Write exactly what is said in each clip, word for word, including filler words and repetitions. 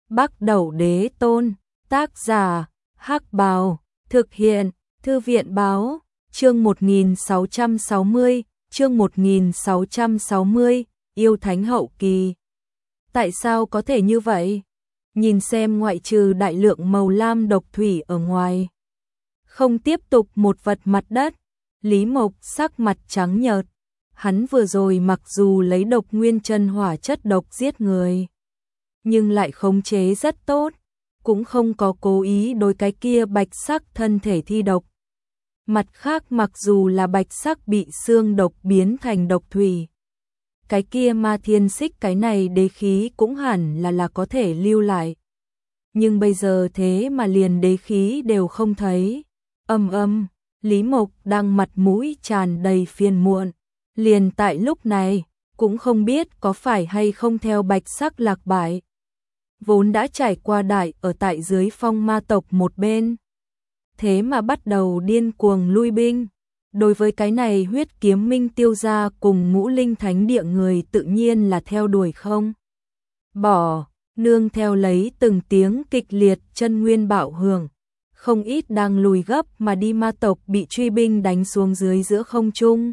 Bắc Đẩu Đế Tôn, tác giả, Hắc Bào, thực hiện, Thư viện Báo, chương một nghìn sáu trăm sáu mươi, chương một nghìn sáu trăm sáu mươi, yêu thánh hậu kỳ. Tại sao có thể như vậy? Nhìn xem ngoại trừ đại lượng màu lam độc thủy ở ngoài. Không tiếp tục một vật mặt đất, Lý Mộc sắc mặt trắng nhợt. Hắn vừa rồi mặc dù lấy độc nguyên chân hỏa chất độc giết người, nhưng lại khống chế rất tốt, cũng không có cố ý đối cái kia bạch sắc thân thể thi độc. Mặt khác mặc dù là bạch sắc bị xương độc biến thành độc thủy, cái kia ma thiên xích cái này đế khí cũng hẳn là là có thể lưu lại. Nhưng bây giờ thế mà liền đế khí đều không thấy. Âm âm, Lý Mộc đang mặt mũi tràn đầy phiền muộn. Liền tại lúc này, cũng không biết có phải hay không theo bạch sắc lạc bại. Vốn đã trải qua đại ở tại dưới phong ma tộc một bên. Thế mà bắt đầu điên cuồng lui binh. Đối với cái này huyết kiếm minh tiêu gia cùng ngũ linh thánh địa người tự nhiên là theo đuổi không bỏ, nương theo lấy từng tiếng kịch liệt chân nguyên bạo hưởng. Không ít đang lùi gấp mà đi ma tộc bị truy binh đánh xuống dưới giữa không trung.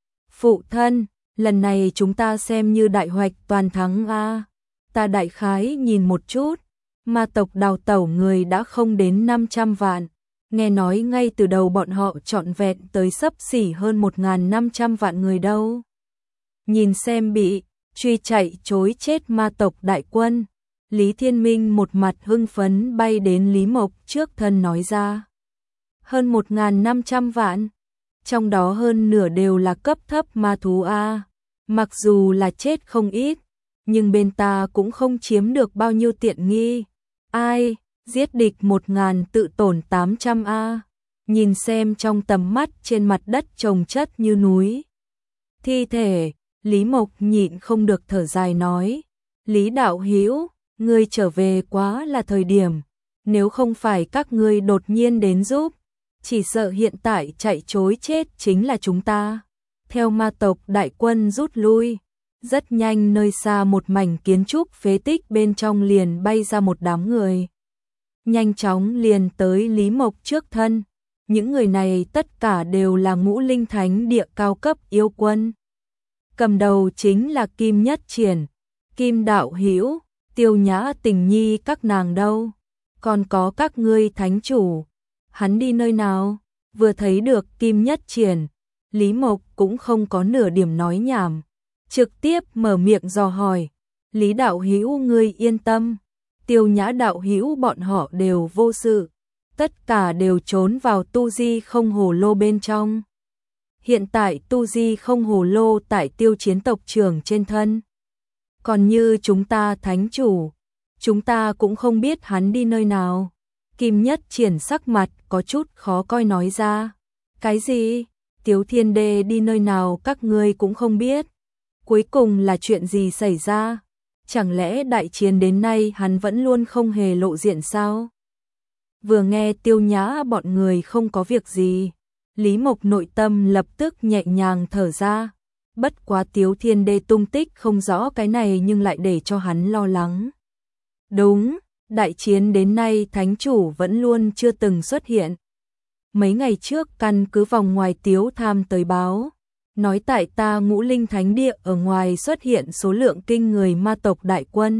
Phụ thân, lần này chúng ta xem như đại hoạch toàn thắng a. Ta đại khái nhìn một chút, ma tộc đào tẩu người đã không đến năm trăm vạn. Nghe nói ngay từ đầu bọn họ trọn vẹn tới xấp xỉ hơn một nghìn năm trăm vạn người đâu. Nhìn xem bị truy chạy chối chết ma tộc đại quân, Lý Thiên Minh một mặt hưng phấn bay đến Lý Mộc trước thân nói ra. Hơn một nghìn năm trăm vạn, trong đó hơn nửa đều là cấp thấp ma thú A. Mặc dù là chết không ít, nhưng bên ta cũng không chiếm được bao nhiêu tiện nghi. Ai, giết địch một ngàn tự tổn tám trăm A. Nhìn xem trong tầm mắt trên mặt đất chồng chất như núi thi thể, Lý Mộc nhịn không được thở dài nói. Lý đạo hữu, ngươi trở về quá là thời điểm, nếu không phải các ngươi đột nhiên đến giúp, chỉ sợ hiện tại chạy trối chết chính là chúng ta. Theo ma tộc đại quân rút lui, rất nhanh nơi xa một mảnh kiến trúc phế tích bên trong liền bay ra một đám người. Nhanh chóng liền tới Lý Mộc trước thân, những người này tất cả đều là ngũ linh thánh địa cao cấp yêu quân. Cầm đầu chính là Kim Nhất Triển, Kim Đạo Hữu, Tiêu Nhã Tình Nhi các nàng đâu, còn có các ngươi thánh chủ, hắn đi nơi nào? Vừa thấy được Kim Nhất Triển, Lý Mộc cũng không có nửa điểm nói nhảm, trực tiếp mở miệng dò hỏi. Lý đạo hữu ngươi yên tâm, Tiêu Nhã đạo hữu bọn họ đều vô sự, tất cả đều trốn vào tu di không hồ lô bên trong. Hiện tại tu di không hồ lô tại Tiêu Chiến tộc trưởng trên thân. Còn như chúng ta thánh chủ, chúng ta cũng không biết hắn đi nơi nào. Kim Nhất Triển sắc mặt có chút khó coi nói ra. Cái gì? Tiếu Thiên Đế đi nơi nào các ngươi cũng không biết. Cuối cùng là chuyện gì xảy ra? Chẳng lẽ đại chiến đến nay hắn vẫn luôn không hề lộ diện sao? Vừa nghe Tiêu Nhã bọn người không có việc gì, Lý Mộc nội tâm lập tức nhẹ nhàng thở ra. Bất quá Tiếu Thiên Đế tung tích không rõ cái này nhưng lại để cho hắn lo lắng. Đúng, đại chiến đến nay thánh chủ vẫn luôn chưa từng xuất hiện. Mấy ngày trước căn cứ vòng ngoài Tiếu Tham tới báo, nói tại ta ngũ linh thánh địa ở ngoài xuất hiện số lượng kinh người ma tộc đại quân.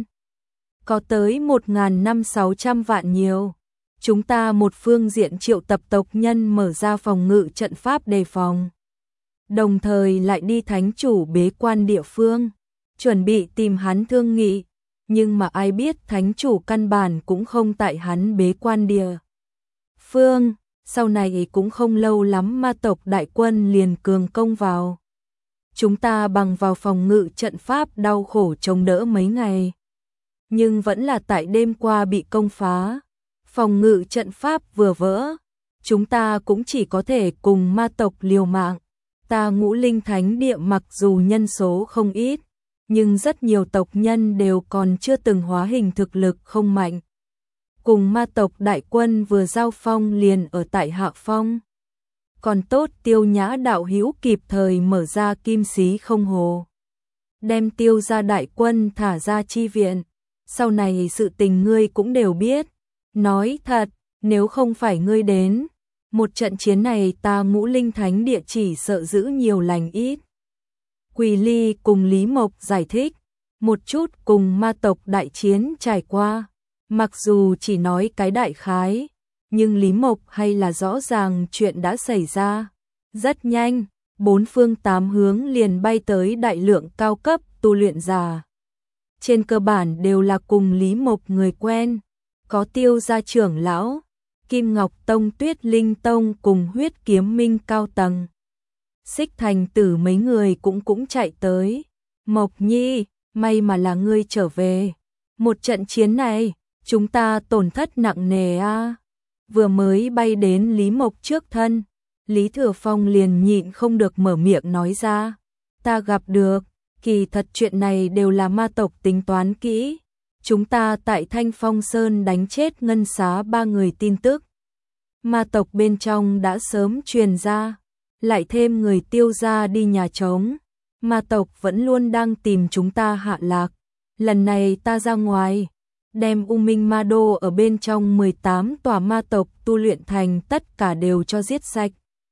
Có tới một nghìn năm sáu trăm vạn nhiều. Chúng ta một phương diện triệu tập tộc nhân mở ra phòng ngự trận pháp đề phòng. Đồng thời lại đi thánh chủ bế quan địa phương, chuẩn bị tìm hắn thương nghị. Nhưng mà ai biết thánh chủ căn bản cũng không tại hắn bế quan địa phương. Sau này cũng không lâu lắm ma tộc đại quân liền cường công vào. Chúng ta bằng vào phòng ngự trận pháp đau khổ chống đỡ mấy ngày. Nhưng vẫn là tại đêm qua bị công phá. Phòng ngự trận pháp vừa vỡ, chúng ta cũng chỉ có thể cùng ma tộc liều mạng. Ta ngũ linh thánh địa mặc dù nhân số không ít, nhưng rất nhiều tộc nhân đều còn chưa từng hóa hình thực lực không mạnh. Cùng ma tộc đại quân vừa giao phong liền ở tại hạ phong. Còn tốt Tiêu Nhã đạo hữu kịp thời mở ra kim xí không hồ, đem Tiêu gia đại quân thả ra chi viện. sau này sự tình ngươi cũng đều biết. Nói thật, nếu không phải ngươi đến, một trận chiến này ta Ngũ Linh Thánh Địa chỉ sợ giữ nhiều lành ít. Quỳ Ly cùng Lý Mộc giải thích một chút cùng ma tộc đại chiến trải qua, mặc dù chỉ nói cái đại khái, nhưng Lý Mộc hay là rõ ràng chuyện đã xảy ra. Rất nhanh, bốn phương tám hướng liền bay tới đại lượng cao cấp tu luyện giả. Trên cơ bản đều là cùng Lý Mộc người quen, có Tiêu gia trưởng lão, Kim Ngọc Tông, Tuyết Linh Tông cùng Huyết Kiếm Minh cao tầng. Xích Thành Tử mấy người cũng cũng chạy tới. Mộc Nhi, may mà là ngươi trở về. Một trận chiến này, chúng ta tổn thất nặng nề a. Vừa mới bay đến Lý Mộc trước thân, Lý Thừa Phong liền nhịn không được mở miệng nói ra. Ta gặp được, kỳ thật chuyện này đều là ma tộc tính toán kỹ. Chúng ta tại Thanh Phong Sơn đánh chết ngân xá ba người tin tức. Ma tộc bên trong đã sớm truyền ra, lại thêm người Tiêu gia đi nhà trống. Ma tộc vẫn luôn đang tìm chúng ta hạ lạc. Lần này ta ra ngoài, đem U Minh Ma Đô ở bên trong mười tám tòa ma tộc tu luyện thành tất cả đều cho giết sạch.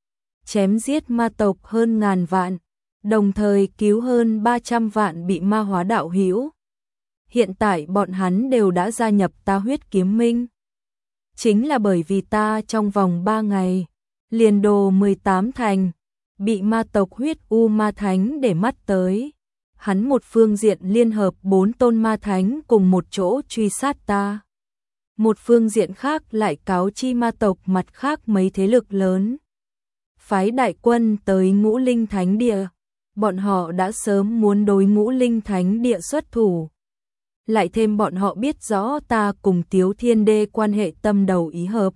Chém giết ma tộc hơn ngàn vạn, đồng thời cứu hơn ba trăm vạn bị ma hóa đạo hữu. Hiện tại bọn hắn đều đã gia nhập ta Huyết Kiếm Minh. Chính là bởi vì ta trong vòng ba ngày, liền đồ mười tám thành, bị ma tộc Huyết U Ma Thánh để mắt tới. Hắn một phương diện liên hợp bốn tôn ma thánh cùng một chỗ truy sát ta. Một phương diện khác lại cáo chi ma tộc mặt khác mấy thế lực lớn. Phái đại quân tới Ngũ Linh Thánh Địa, bọn họ đã sớm muốn đối Ngũ Linh Thánh Địa xuất thủ. Lại thêm bọn họ biết rõ ta cùng Tiếu Thiên Đê quan hệ tâm đầu ý hợp.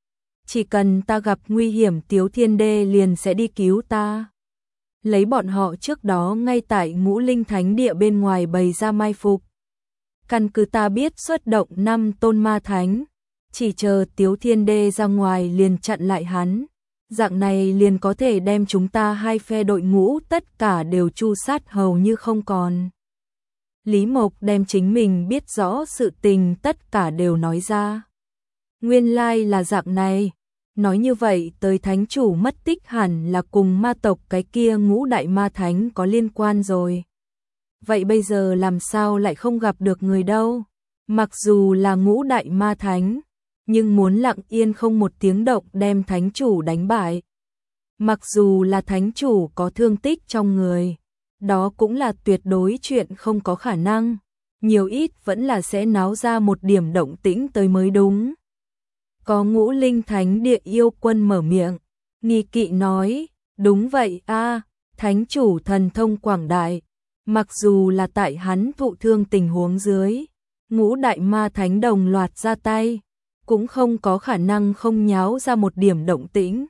Chỉ cần ta gặp nguy hiểm Tiếu Thiên Đê liền sẽ đi cứu ta. Lấy bọn họ trước đó ngay tại Ngũ Linh Thánh Địa bên ngoài bày ra mai phục. Căn cứ ta biết xuất động năm tôn ma thánh, chỉ chờ Tiếu Thiên Đê ra ngoài liền chặn lại hắn. Dạng này liền có thể đem chúng ta hai phe đội ngũ tất cả đều tru sát hầu như không còn. Lý Mộc đem chính mình biết rõ sự tình tất cả đều nói ra. Nguyên lai là dạng này. Nói như vậy tới thánh chủ mất tích hẳn là cùng ma tộc cái kia ngũ đại ma thánh có liên quan rồi. Vậy bây giờ làm sao lại không gặp được người đâu? Mặc dù là ngũ đại ma thánh, nhưng muốn lặng yên không một tiếng động đem thánh chủ đánh bại. Mặc dù là thánh chủ có thương tích trong người, đó cũng là tuyệt đối chuyện không có khả năng. Nhiều ít vẫn là sẽ náo ra một điểm động tĩnh tới mới đúng. Có Ngũ Linh Thánh Địa yêu quân mở miệng, nghi kỵ nói, đúng vậy a, thánh chủ thần thông quảng đại, mặc dù là tại hắn thụ thương tình huống dưới, ngũ đại ma thánh đồng loạt ra tay, cũng không có khả năng không nháo ra một điểm động tĩnh.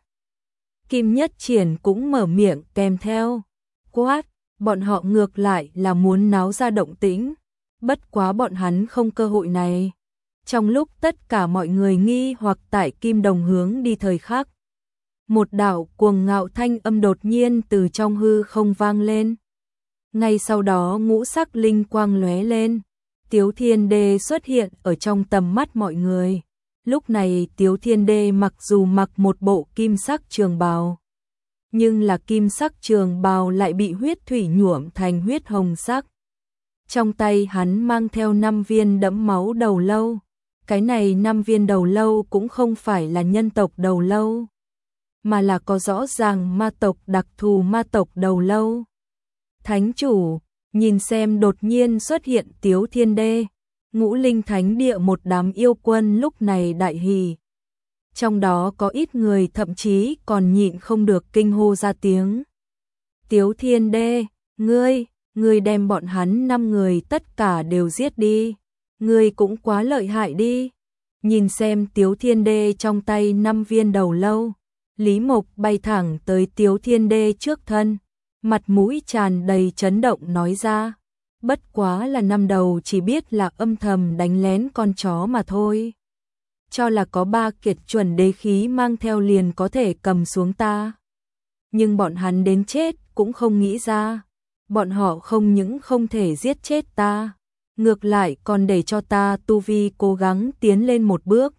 Kim Nhất Triển cũng mở miệng kèm theo, quát, bọn họ ngược lại là muốn náo ra động tĩnh, bất quá bọn hắn không cơ hội này. Trong lúc tất cả mọi người nghi hoặc tại Kim Đồng hướng đi thời khắc, một đạo cuồng ngạo thanh âm đột nhiên từ trong hư không vang lên. Ngay sau đó ngũ sắc linh quang lóe lên, Tiếu Thiên Đê xuất hiện ở trong tầm mắt mọi người. Lúc này Tiếu Thiên Đê mặc dù mặc một bộ kim sắc trường bào, nhưng là kim sắc trường bào lại bị huyết thủy nhuộm thành huyết hồng sắc. Trong tay hắn mang theo năm viên đẫm máu đầu lâu. Cái này năm viên đầu lâu cũng không phải là nhân tộc đầu lâu, mà là có rõ ràng ma tộc đặc thù ma tộc đầu lâu. Thánh chủ, nhìn xem đột nhiên xuất hiện Tiếu Thiên Đê, Ngũ Linh Thánh Địa một đám yêu quân lúc này đại hỉ. Trong đó có ít người thậm chí còn nhịn không được kinh hô ra tiếng. Tiếu Thiên Đê, ngươi, ngươi đem bọn hắn năm người tất cả đều giết đi. Ngươi cũng quá lợi hại đi. Nhìn xem Tiếu Thiên Đê trong tay năm viên đầu lâu, Lý Mộc bay thẳng tới Tiếu Thiên Đê trước thân, mặt mũi tràn đầy chấn động nói ra, bất quá là năm đầu chỉ biết là âm thầm đánh lén con chó mà thôi. Cho là có ba kiệt chuẩn đế khí mang theo liền có thể cầm xuống ta. Nhưng bọn hắn đến chết cũng không nghĩ ra, bọn họ không những không thể giết chết ta, ngược lại còn để cho ta tu vi cố gắng tiến lên một bước.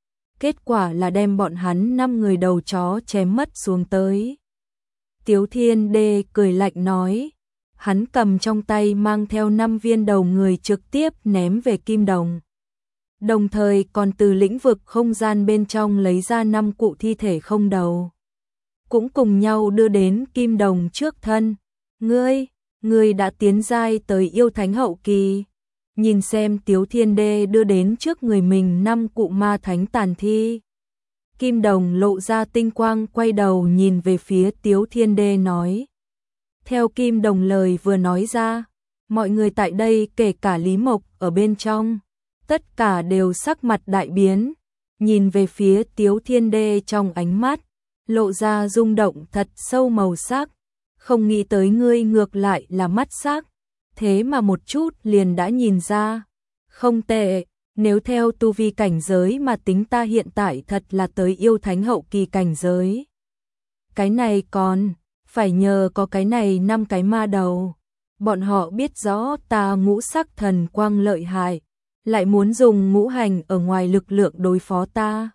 Kết quả là đem bọn hắn năm người đầu chó chém mất xuống tới. Tiếu Thiên Đê cười lạnh nói, hắn cầm trong tay mang theo năm viên đầu người trực tiếp ném về Kim Đồng. Đồng thời còn từ lĩnh vực không gian bên trong lấy ra năm cụ thi thể không đầu. Cũng cùng nhau đưa đến Kim Đồng trước thân. Ngươi, ngươi đã tiến giai tới yêu thánh hậu kỳ. Nhìn xem Tiếu Thiên Đê đưa đến trước người mình năm cụ ma thánh tàn thi. Kim Đồng lộ ra tinh quang quay đầu nhìn về phía Tiếu Thiên Đê nói. Theo Kim Đồng lời vừa nói ra, mọi người tại đây kể cả Lý Mộc ở bên trong, tất cả đều sắc mặt đại biến, nhìn về phía Tiếu Thiên Đê trong ánh mắt, lộ ra rung động thật sâu màu sắc, không nghĩ tới ngươi ngược lại là mắt sắc, thế mà một chút liền đã nhìn ra, không tệ, nếu theo tu vi cảnh giới mà tính ta hiện tại thật là tới yêu thánh hậu kỳ cảnh giới. Cái này còn phải nhờ có cái này năm cái ma đầu, bọn họ biết rõ ta ngũ sắc thần quang lợi hại, lại muốn dùng ngũ hành ở ngoài lực lượng đối phó ta.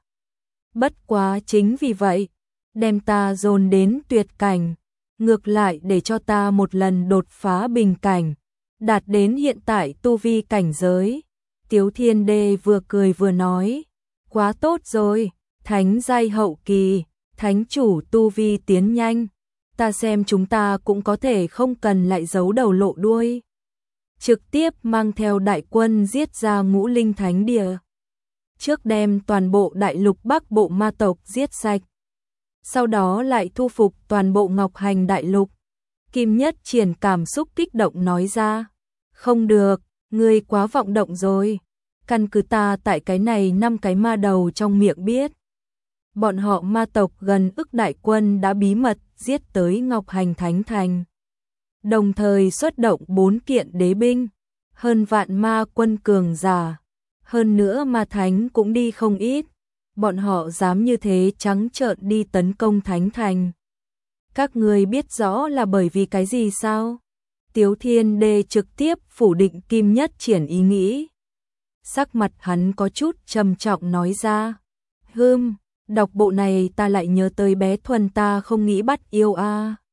Bất quá chính vì vậy, đem ta dồn đến tuyệt cảnh, ngược lại để cho ta một lần đột phá bình cảnh, đạt đến hiện tại tu vi cảnh giới. Tiếu Thiên Đê vừa cười vừa nói, quá tốt rồi, thánh giai hậu kỳ, thánh chủ tu vi tiến nhanh, ta xem chúng ta cũng có thể không cần lại giấu đầu lộ đuôi. Trực tiếp mang theo đại quân giết ra ngũ linh thánh địa. Trước đem toàn bộ đại lục Bắc bộ ma tộc giết sạch. Sau đó lại thu phục toàn bộ Ngọc Hành đại lục. Kim Nhất Triển cảm xúc kích động nói ra. Không được, ngươi quá vọng động rồi. Căn cứ ta tại cái này năm cái ma đầu trong miệng biết. Bọn họ ma tộc gần ức đại quân đã bí mật giết tới Ngọc Hành Thánh Thành. Đồng thời xuất động bốn kiện đế binh, hơn vạn ma quân cường giả, hơn nữa ma thánh cũng đi không ít, bọn họ dám như thế trắng trợn đi tấn công Thánh Thành. Các ngươi biết rõ là bởi vì cái gì sao? Tiếu Thiên Đê trực tiếp phủ định Kim Nhất Triển ý nghĩ. Sắc mặt hắn có chút trầm trọng nói ra, hừm, đọc bộ này ta lại nhớ tới bé Thuần ta không nghĩ bắt yêu a.